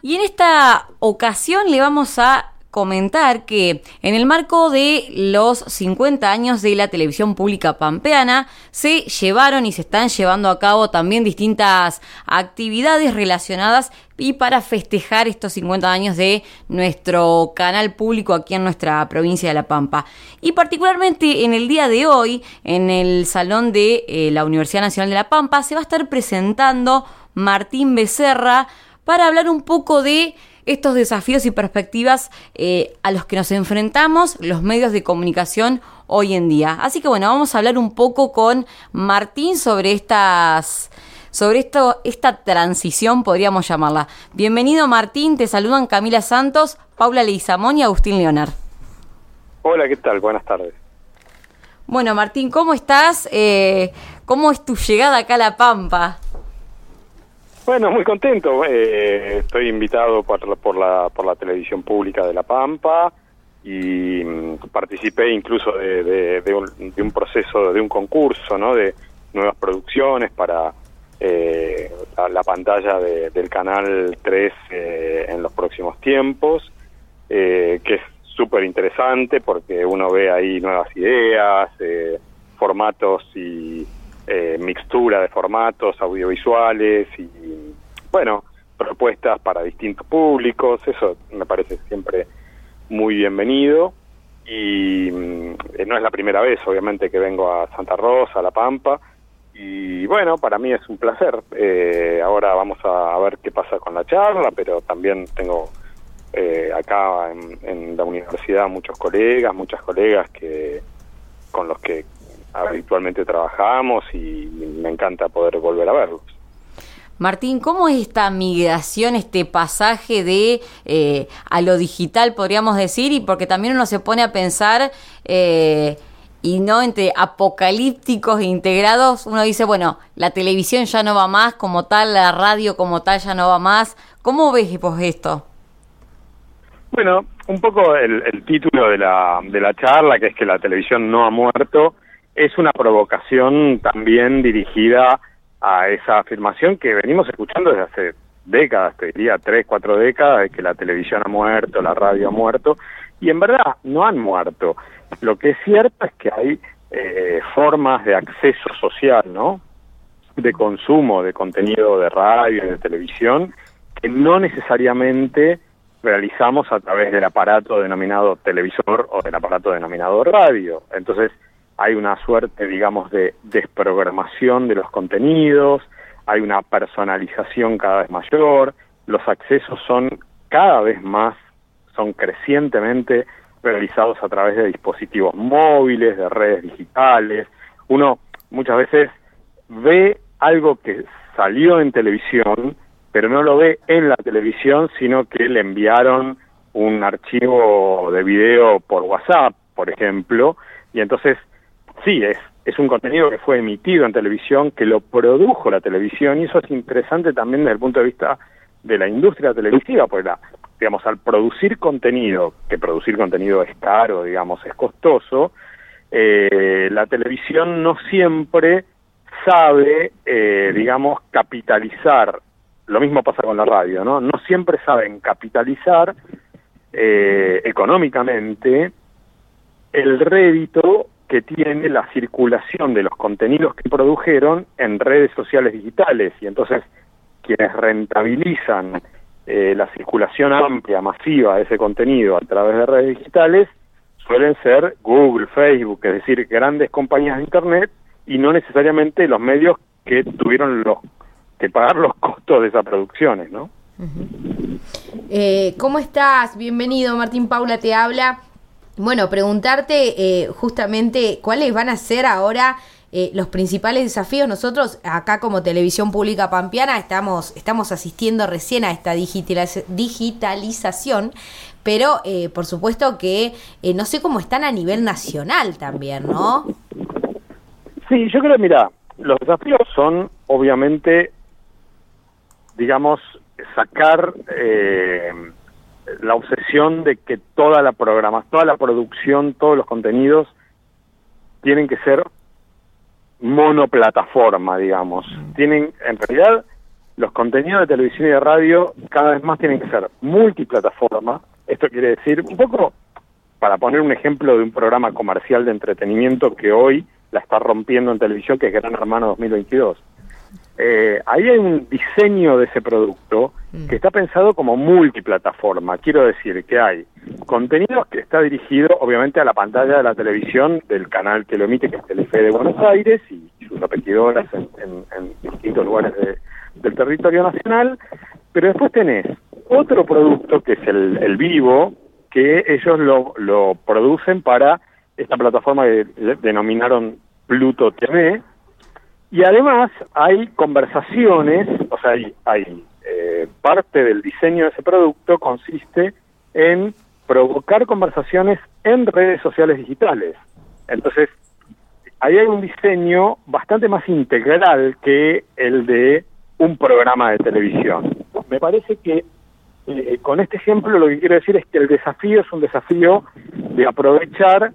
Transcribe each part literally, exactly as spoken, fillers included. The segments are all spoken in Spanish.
Y en esta ocasión le vamos a comentar que en el marco de los cincuenta años de la televisión pública pampeana se llevaron y se están llevando a cabo también distintas actividades relacionadas y para festejar estos cincuenta años de nuestro canal público aquí en nuestra provincia de La Pampa. Y particularmente en el día de hoy, en el salón de eh, la Universidad Nacional de La Pampa, se va a estar presentando Martín Becerra para hablar un poco de estos desafíos y perspectivas eh, a los que nos enfrentamos los medios de comunicación hoy en día. Así que bueno, vamos a hablar un poco con Martín sobre estas, sobre esto, esta transición, podríamos llamarla. Bienvenido, Martín, te saludan Camila Santos, Paula Leizamón y Agustín Leonar. Hola, ¿qué tal? Buenas tardes. Bueno, Martín, ¿cómo estás? Eh, ¿Cómo es tu llegada acá a La Pampa? Bueno, muy contento. Eh, estoy invitado por la, por la por la televisión pública de La Pampa y mm, participé incluso de, de, de, un, de un proceso, de un concurso, ¿no? De nuevas producciones para eh, la, la pantalla de, del Canal tres eh, en los próximos tiempos, eh, que es súper interesante porque uno ve ahí nuevas ideas, eh, formatos y Eh, mixtura de formatos audiovisuales y, bueno, propuestas para distintos públicos. Eso me parece siempre muy bienvenido y eh, no es la primera vez, obviamente, que vengo a Santa Rosa, a La Pampa, y bueno, para mí es un placer. Eh, ahora vamos a ver qué pasa con la charla, pero también tengo eh, acá en, en la universidad muchos colegas, muchas colegas que con los que habitualmente trabajamos y me encanta poder volver a verlos. Martín, ¿cómo es esta migración, este pasaje de eh, a lo digital, podríamos decir? Y porque también uno se pone a pensar, eh, y no entre apocalípticos e integrados, uno dice, bueno, la televisión ya no va más como tal, la radio como tal ya no va más. ¿Cómo ves vos esto? Bueno, un poco el, el título de la, de la charla, que es que la televisión no ha muerto, es una provocación también dirigida a esa afirmación que venimos escuchando desde hace décadas, te diría tres, cuatro décadas, de que la televisión ha muerto, la radio ha muerto, y en verdad no han muerto. Lo que es cierto es que hay eh, formas de acceso social, ¿no?, de consumo de contenido de radio y de televisión que no necesariamente realizamos a través del aparato denominado televisor o del aparato denominado radio. Entonces, hay una suerte, digamos, de desprogramación de los contenidos, hay una personalización cada vez mayor, los accesos son cada vez más, son crecientemente realizados a través de dispositivos móviles, de redes digitales. Uno muchas veces ve algo que salió en televisión, pero no lo ve en la televisión, sino que le enviaron un archivo de video por WhatsApp, por ejemplo, y entonces sí, es, es un contenido que fue emitido en televisión, que lo produjo la televisión, y eso es interesante también desde el punto de vista de la industria televisiva, porque la, digamos, al producir contenido, que producir contenido es caro, digamos, es costoso, eh, la televisión no siempre sabe, eh, digamos, capitalizar. Lo mismo pasa con la radio, ¿no? No siempre saben capitalizar eh, económicamente el rédito que tiene la circulación de los contenidos que produjeron en redes sociales digitales, y entonces quienes rentabilizan eh, la circulación amplia, masiva de ese contenido a través de redes digitales suelen ser Google, Facebook, es decir, grandes compañías de Internet, y no necesariamente los medios que tuvieron los que pagar los costos de esas producciones, ¿no? Uh-huh. Eh, ¿Cómo estás? Bienvenido, Martín. Paula te habla. Bueno, preguntarte eh, justamente cuáles van a ser ahora eh, los principales desafíos. Nosotros acá como Televisión Pública Pampeana estamos, estamos asistiendo recién a esta digitaliz- digitalización, pero eh, por supuesto que eh, no sé cómo están a nivel nacional también, ¿no? Sí, yo creo, mira, los desafíos son obviamente, digamos, sacar eh, la obsesión de que toda la programa, toda la producción, todos los contenidos tienen que ser monoplataforma, digamos. Tienen, en realidad, los contenidos de televisión y de radio cada vez más tienen que ser multiplataforma. Esto quiere decir, un poco, para poner un ejemplo de un programa comercial de entretenimiento que hoy la está rompiendo en televisión, que es Gran Hermano dos mil veintidós. Eh, ahí hay un diseño de ese producto que está pensado como multiplataforma. Quiero decir que hay contenidos que está dirigido obviamente a la pantalla de la televisión del canal que lo emite, que es Telefe de Buenos Aires y sus repetidoras en, en, en distintos lugares de, del territorio nacional, pero después tenés otro producto que es el, el vivo, que ellos lo, lo producen para esta plataforma que denominaron Pluto T V, y además hay conversaciones, o sea, hay, hay eh, parte del diseño de ese producto consiste en provocar conversaciones en redes sociales digitales. Entonces, ahí hay un diseño bastante más integral que el de un programa de televisión. Me parece que eh, con este ejemplo lo que quiero decir es que el desafío es un desafío de aprovechar,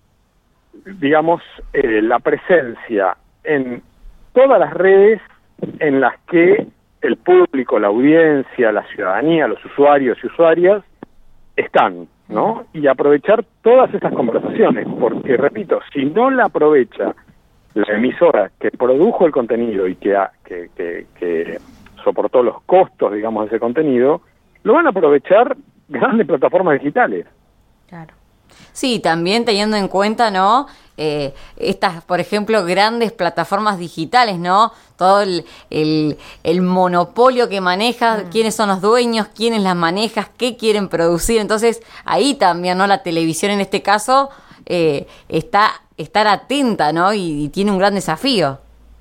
digamos, eh, la presencia en todas las redes en las que el público, la audiencia, la ciudadanía, los usuarios y usuarias están, ¿no? Y aprovechar todas esas conversaciones, porque, repito, si no la aprovecha la emisora que produjo el contenido y que, ha, que, que, que soportó los costos, digamos, de ese contenido, lo van a aprovechar grandes plataformas digitales. Claro. Sí, también teniendo en cuenta, ¿no? Eh, estas, por ejemplo, grandes plataformas digitales, ¿no? Todo el, el, el monopolio que maneja, mm. quiénes son los dueños, quiénes las manejan, qué quieren producir. Entonces, ahí también, ¿no? La televisión en este caso eh, está estar atenta, ¿no? Y, y tiene un gran desafío.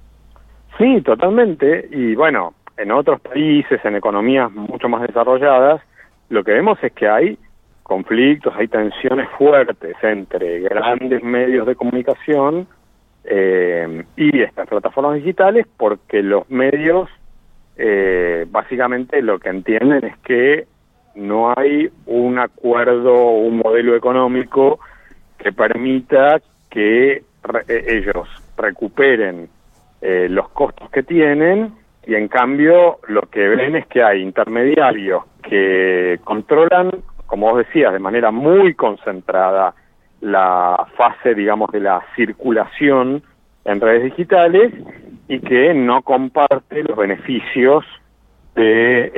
Sí, totalmente. Y bueno, en otros países, en economías mucho más desarrolladas, lo que vemos es que hay conflictos, hay tensiones fuertes entre grandes medios de comunicación eh, y estas plataformas digitales, porque los medios eh, básicamente lo que entienden es que no hay un acuerdo, un modelo económico que permita que re- ellos recuperen eh, los costos que tienen, y en cambio lo que ven es que hay intermediarios que controlan, como vos decías, de manera muy concentrada la fase, digamos, de la circulación en redes digitales y que no comparte los beneficios de,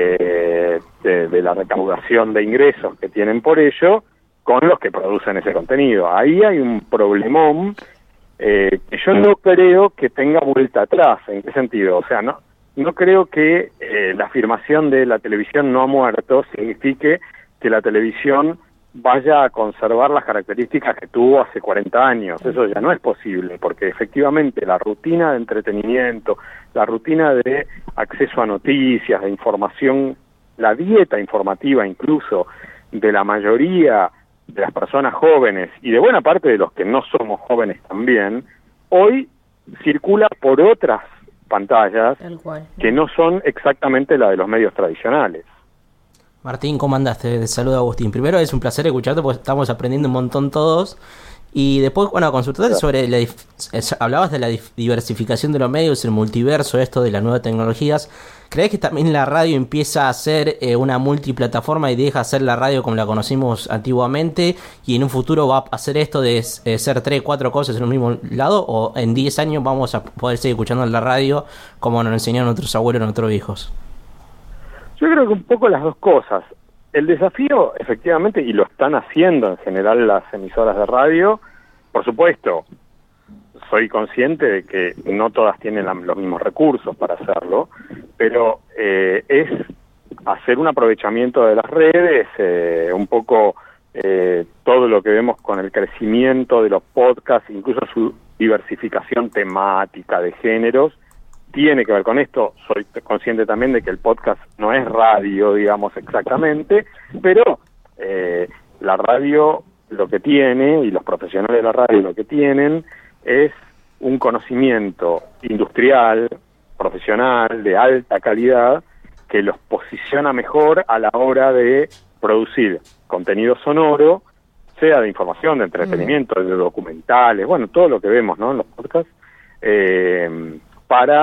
eh, de, de la recaudación de ingresos que tienen por ello con los que producen ese contenido. Ahí hay un problemón eh, que yo no creo que tenga vuelta atrás. ¿En qué sentido? O sea, no, no creo que eh, la afirmación de la televisión no ha muerto signifique que la televisión vaya a conservar las características que tuvo hace cuarenta años. Eso ya no es posible, porque efectivamente la rutina de entretenimiento, la rutina de acceso a noticias, de información, la dieta informativa incluso de la mayoría de las personas jóvenes y de buena parte de los que no somos jóvenes también, hoy circula por otras pantallas que no son exactamente la de los medios tradicionales. Martín, ¿cómo andaste? Te saluda Agustín. Primero es un placer escucharte porque estamos aprendiendo un montón todos. Y después, bueno, consultarte sobre, la dif- hablabas de la dif- diversificación de los medios, el multiverso, esto de las nuevas tecnologías. ¿Crees que también la radio empieza a ser eh, una multiplataforma y deja de ser la radio como la conocimos antiguamente? ¿Y en un futuro va a hacer esto de eh, ser tres, cuatro cosas en un mismo lado? ¿O en diez años vamos a poder seguir escuchando la radio como nos enseñaron nuestros abuelos y nuestros hijos? Yo creo que un poco las dos cosas. El desafío, efectivamente, y lo están haciendo en general las emisoras de radio, por supuesto, soy consciente de que no todas tienen la, los mismos recursos para hacerlo, pero eh, es hacer un aprovechamiento de las redes, eh, un poco eh, todo lo que vemos con el crecimiento de los podcasts, incluso su diversificación temática de géneros, tiene que ver con esto. Soy consciente también de que el podcast no es radio, digamos, exactamente, pero eh, la radio lo que tiene, y los profesionales de la radio lo que tienen, es un conocimiento industrial, profesional, de alta calidad, que los posiciona mejor a la hora de producir contenido sonoro, sea de información, de entretenimiento, de documentales, bueno, todo lo que vemos, ¿no?, en los podcasts, eh, para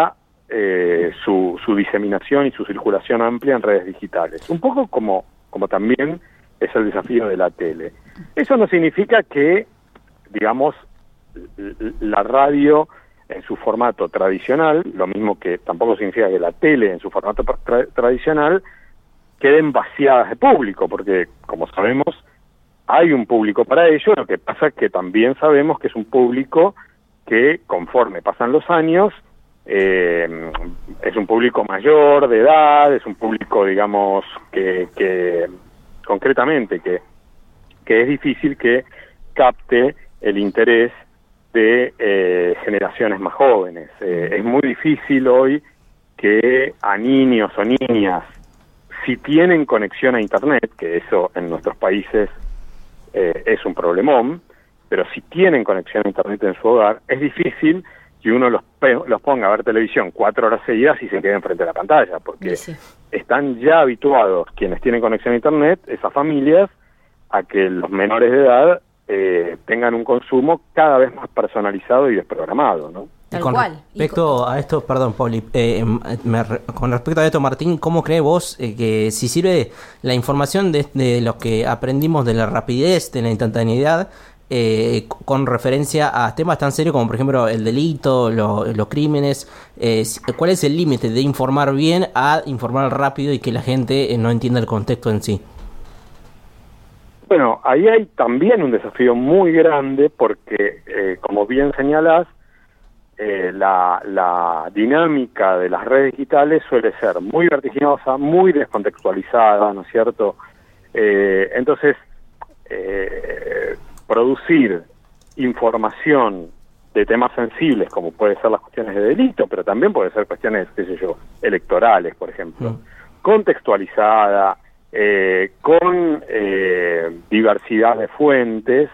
eh, su, su diseminación y su circulación amplia en redes digitales. Un poco como, como también es el desafío de la tele. Eso no significa que, digamos, la radio en su formato tradicional, lo mismo que tampoco significa que la tele en su formato tra- tradicional, queden vaciadas de público, porque, como sabemos, hay un público para ello. Lo que pasa es que también sabemos que es un público que, conforme pasan los años, eh, es un público mayor de edad, es un público, digamos, que, que concretamente, que, que es difícil que capte el interés de eh, generaciones más jóvenes. Eh, es muy difícil hoy que a niños o niñas, si tienen conexión a Internet, que eso en nuestros países eh, es un problemón, pero si tienen conexión a Internet en su hogar, es difícil que uno los, los ponga a ver televisión cuatro horas seguidas y se queden frente a la pantalla, porque sí, sí. están ya habituados quienes tienen conexión a Internet, esas familias, a que los menores de edad eh, tengan un consumo cada vez más personalizado y desprogramado, ¿no? Tal con cual. respecto a esto, perdón, Pauli, eh, me, con respecto a esto, Martín, ¿cómo cree vos eh, que si sirve la información de, de lo que aprendimos de la rapidez, de la instantaneidad, eh, con referencia a temas tan serios como, por ejemplo, el delito, lo, los crímenes? Eh, ¿Cuál es el límite de informar bien a informar rápido y que la gente eh, no entienda el contexto en sí? Bueno, ahí hay también un desafío muy grande porque, eh, como bien señalás, eh, la, la dinámica de las redes digitales suele ser muy vertiginosa, muy descontextualizada, ¿no es cierto? Eh, entonces, eh, producir información de temas sensibles, como puede ser las cuestiones de delito, pero también puede ser cuestiones, qué sé yo, electorales, por ejemplo, mm. contextualizada, Eh, con eh, diversidad de fuentes,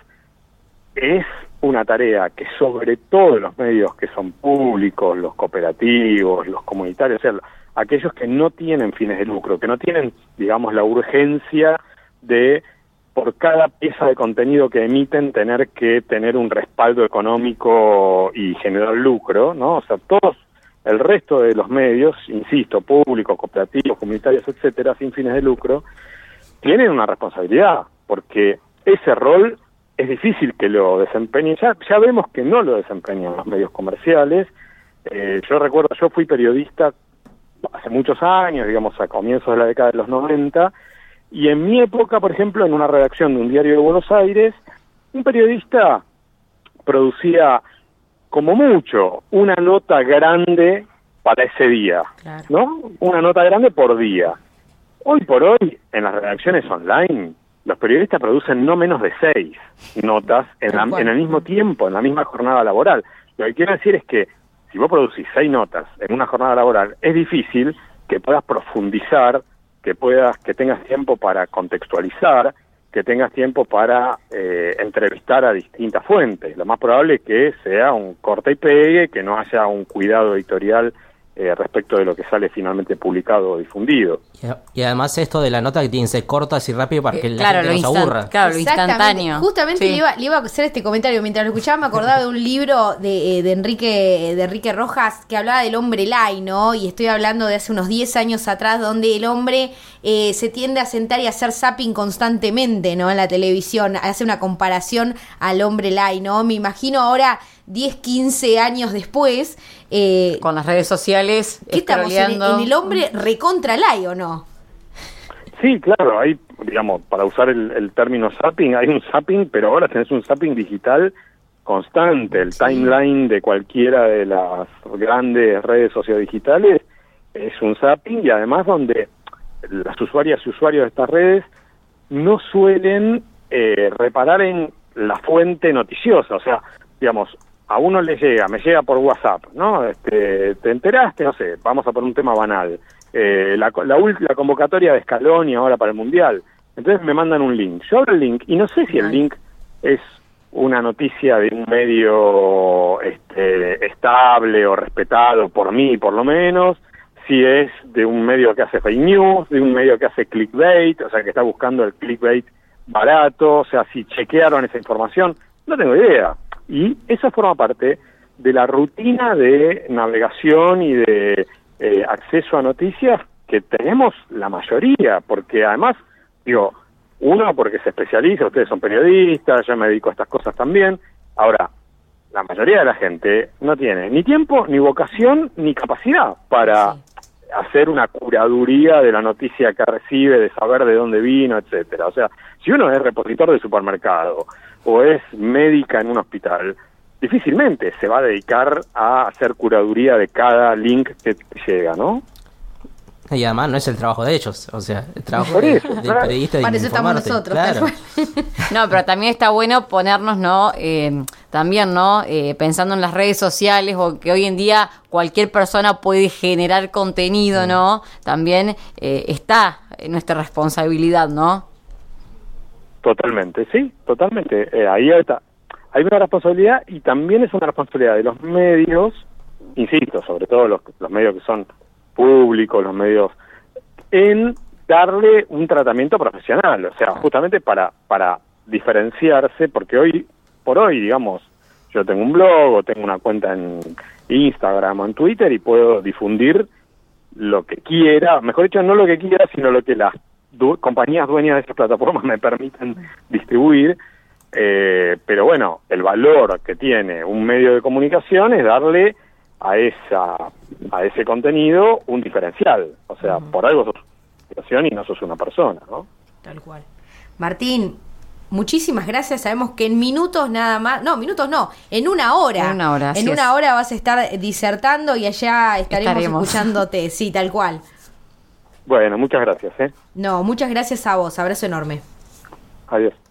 es una tarea que sobre todo los medios que son públicos, los cooperativos, los comunitarios, o sea, aquellos que no tienen fines de lucro, que no tienen, digamos, la urgencia de, por cada pieza de contenido que emiten, tener que tener un respaldo económico y generar lucro, ¿no? O sea, todos el resto de los medios, insisto, públicos, cooperativos, comunitarios, etcétera, sin fines de lucro, tienen una responsabilidad, porque ese rol es difícil que lo desempeñen. Ya, ya vemos que no lo desempeñan los medios comerciales. Eh, yo recuerdo, yo fui periodista hace muchos años, digamos, a comienzos de la década de los noventa, y en mi época, por ejemplo, en una redacción de un diario de Buenos Aires, un periodista producía como mucho, una nota grande para ese día, claro. ¿no? Una nota grande por día. Hoy por hoy, en las redacciones online, los periodistas producen no menos de seis notas en, la, en el mismo tiempo, en la misma jornada laboral. Lo que quiero decir es que si vos producís seis notas en una jornada laboral, es difícil que puedas profundizar, que puedas, que tengas tiempo para contextualizar, que tengas tiempo para eh, entrevistar a distintas fuentes. Lo más probable es que sea un corta y pegue, que no haya un cuidado editorial eh, respecto de lo que sale finalmente publicado o difundido. Y, y además esto de la nota que tiene que ser cortas y rápido para que eh, la claro, gente no se aburra. Claro, lo instantáneo. Justamente sí. le, iba, le iba a hacer este comentario. Mientras lo escuchaba me acordaba de un libro de, de, Enrique, de Enrique Rojas que hablaba del hombre lai, ¿no? Y estoy hablando de hace unos diez años atrás, donde el hombre eh, se tiende a sentar y a hacer zapping constantemente, ¿no? En la televisión. Hace una comparación al hombre lai, ¿no? Me imagino ahora diez, quince años después. Eh, Con las redes sociales. ¿Qué estamos en, en el hombre recontra lai o no? Sí, claro, hay, digamos, para usar el, el término zapping, hay un zapping, pero ahora tenés un zapping digital constante. El sí. timeline de cualquiera de las grandes redes sociodigitales es un zapping, y además donde las usuarias y usuarios de estas redes no suelen eh, reparar en la fuente noticiosa. O sea, digamos, a uno le llega, me llega por WhatsApp, ¿no? Este, ¿te enteraste? No sé, vamos a poner un tema banal. Eh, la, la, la convocatoria de Scaloni ahora para el Mundial. Entonces me mandan un link. Yo abro el link y no sé si el link es una noticia de un medio este, estable o respetado por mí, por lo menos, si es de un medio que hace fake news, de un medio que hace clickbait, o sea, que está buscando el clickbait barato, o sea, si chequearon esa información, no tengo idea. Y eso forma parte de la rutina de navegación y de eh, acceso a noticias que tenemos la mayoría, porque además, digo, uno porque se especializa, ustedes son periodistas, yo me dedico a estas cosas también. Ahora, la mayoría de la gente no tiene ni tiempo, ni vocación, ni capacidad para sí. hacer una curaduría de la noticia que recibe, de saber de dónde vino, etcétera. O sea, si uno es repositor de supermercado o es médica en un hospital, difícilmente se va a dedicar a hacer curaduría de cada link que llega, ¿no? Y además no es el trabajo de ellos, o sea, el trabajo de, del periodista de Para eso estamos nosotros, claro. No, pero también está bueno ponernos, ¿no? Eh, también, ¿no? Eh, pensando en las redes sociales, o que hoy en día cualquier persona puede generar contenido, ¿no? También eh, está en nuestra responsabilidad, ¿no? Totalmente, sí, totalmente. Eh, ahí está. Hay una responsabilidad, y también es una responsabilidad de los medios, insisto, sobre todo los, los medios que son públicos, los medios, en darle un tratamiento profesional, o sea, justamente para para diferenciarse, porque hoy por hoy, digamos, yo tengo un blog o tengo una cuenta en Instagram o en Twitter y puedo difundir lo que quiera, mejor dicho, no lo que quiera, sino lo que las du- compañías dueñas de esas plataformas me permiten distribuir, eh, pero bueno, el valor que tiene un medio de comunicación es darle a esa a ese contenido un diferencial, o sea, uh-huh. por algo sos una comunicación y no sos una persona, ¿no? Tal cual. Martín, muchísimas gracias. Sabemos que en minutos nada más, no, minutos no, en una hora, en una hora, en una es. hora vas a estar disertando y allá estaremos, estaremos escuchándote, sí, tal cual. Bueno, muchas gracias, ¿eh? No, muchas gracias a vos, abrazo enorme. Adiós.